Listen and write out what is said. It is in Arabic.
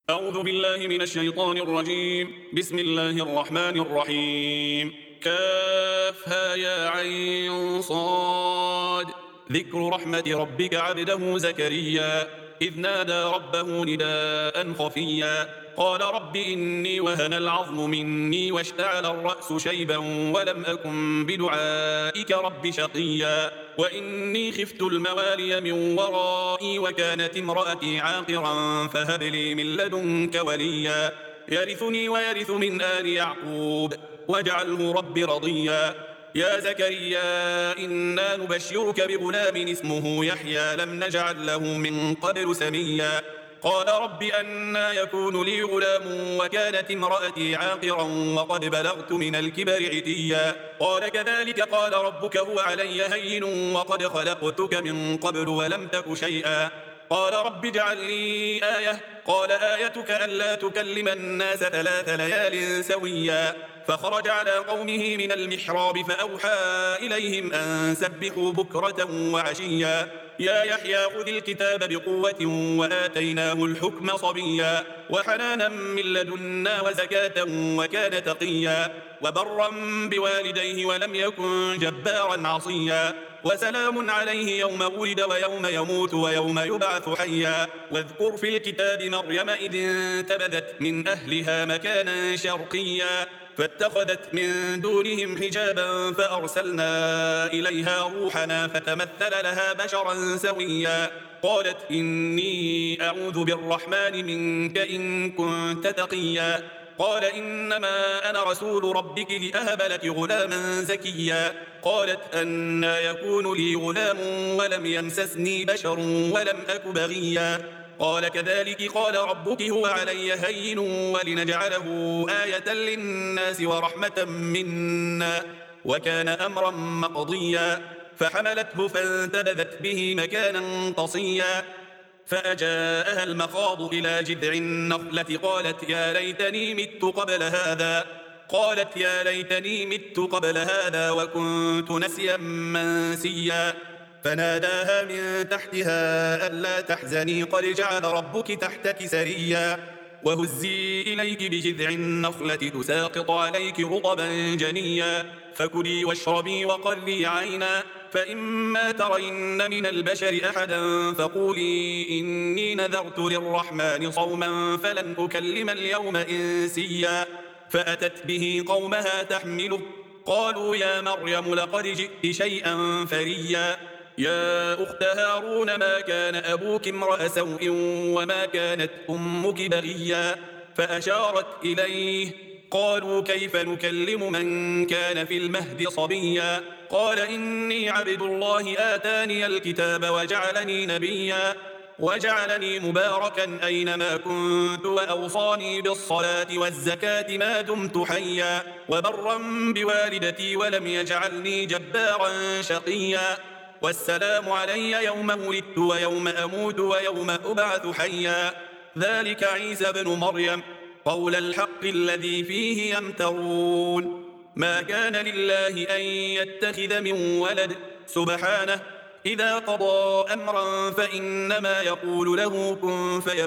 أعوذ بالله من الشيطان الرجيم. بسم الله الرحمن الرحيم. كافها يا عين صاد. ذكر رحمة ربك عبده زكريا إذ نادى ربه نداء خفيا قال رب إني وهن العظم مني واشتعل الرأس شيبا ولم أكن بدعائك رب شقيا وإني خفت الموالي من ورائي وكانت امرأتي عاقرا فهب لي من لدنك وليا يرثني ويرث من آل يعقوب واجعله رب رضيا يا زكريا إنا نبشرك بغلام اسمه يحيى لم نجعل له من قبل سميا قال رب أنى يكون لي غلام وكانت امرأتي عاقرا وقد بلغت من الكبر عتيا قال كذلك قال ربك هو علي هين وقد خلقتك من قبل ولم تك شيئا قال رب اجعل لي آية قال آيتك ألا تكلم الناس 3 ليال سويا فخرج على قومه من المحراب فأوحى إليهم أن سبحوا بكرة وعشيا يا يحيى خذ الكتاب بقوة وآتيناه الحكم صبيا وحنانا من لدنا وزكاة وكان تقيا وبرا بوالديه ولم يكن جبارا عصيا وسلام عليه يوم ولد ويوم يموت ويوم يبعث حيا واذكر في الكتاب مريم إذ انتبذت من أهلها مكانا شرقيا فاتخذت من دونهم حجابا فأرسلنا إليها روحنا فتمثل لها بشرا سويا قالت إني أعوذ بالرحمن منك إن كنت تقيا قال إنما أنا رسول ربك لأهب لك غلاما زكيا قالت أنى يكون لي غلام ولم يمسسني بشر ولم أك بغيا قال كذلك قال ربك هو علي هين ولنجعله آية للناس ورحمة منا وكان أمرا مقضيا فحملته فانتبذت به مكانا قصيا فأجاءها المخاض إلى جذع النخلة قالت يا ليتني مت قبل هذا وكنت نسيا منسيا فناداها من تحتها ألا تحزني قد جعل ربك تحتك سريا وهزي إليك بجذع النخلة تساقط عليك رطبا جنيا فكلي واشربي وقري عينا فإما ترين من البشر أحدا فقولي إني نذرت للرحمن صوما فلن أكلم اليوم إنسيا فأتت به قومها تحمله قالوا يا مريم لقد جئت شيئا فريا يا أخت هارون ما كان أبوك امرأ سوء وما كانت أمك بغيا فأشارت إليه قالوا كيف نكلم من كان في المهد صبيا قال إني عبد الله آتاني الكتاب وجعلني نبيا وجعلني مباركا أينما كنت وأوصاني بالصلاة والزكاة ما دمت حيا وبرا بوالدتي ولم يجعلني جبارا شقيا والسلام علي يوم ولدت ويوم أموت ويوم أبعث حيا ذلك عيسى بن مريم قول الحق الذي فيه يمترون ما كان لله أن يتخذ من ولد سبحانه إذا قضى أمرا فإنما يقول له كن فيكون